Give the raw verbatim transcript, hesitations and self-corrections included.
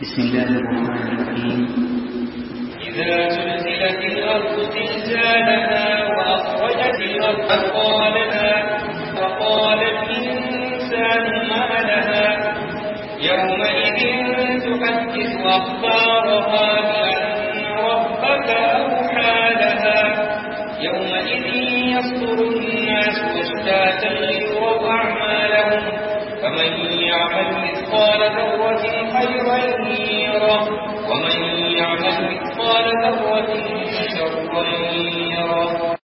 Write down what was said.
بسم الله الرحمن الرحيم. إذا زلزلت الأرض زلزالها وأخرجت الأرض أثقالها وقال الإنسان ما لها يومئذ تحدث أخبارها بأن ربك أوحى لها يومئذ يصدر الناس أشتاتا ليروا أعمالهم فمن يعمل مثقال ذرة خيرا يره ومن يعمل مثقال ذرة شرا يره.